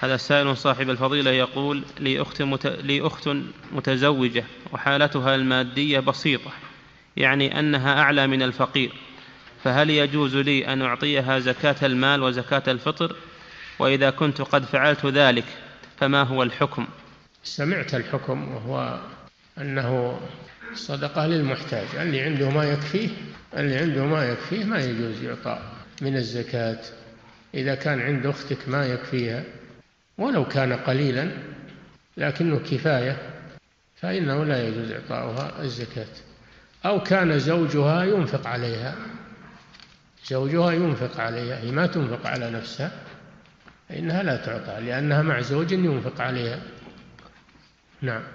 هذا السائل صاحب الفضيلة يقول: لي أخت متزوجة وحالتها المادية بسيطة، يعني أنها أعلى من الفقير، فهل يجوز لي أن أعطيها زكاة المال وزكاة الفطر؟ وإذا كنت قد فعلت ذلك فما هو الحكم؟ سمعت الحكم، وهو أنه صدقة للمحتاج. اللي عنده ما يكفيه ما يجوز يعطى من الزكاة. إذا كان عند أختك ما يكفيها ولو كان قليلا لكنه كفاية فإنه لا يجوز إعطاؤها الزكاة. أو كان زوجها ينفق عليها، هي ما تنفق على نفسها، فإنها لا تعطى لأنها مع زوج ينفق عليها. نعم.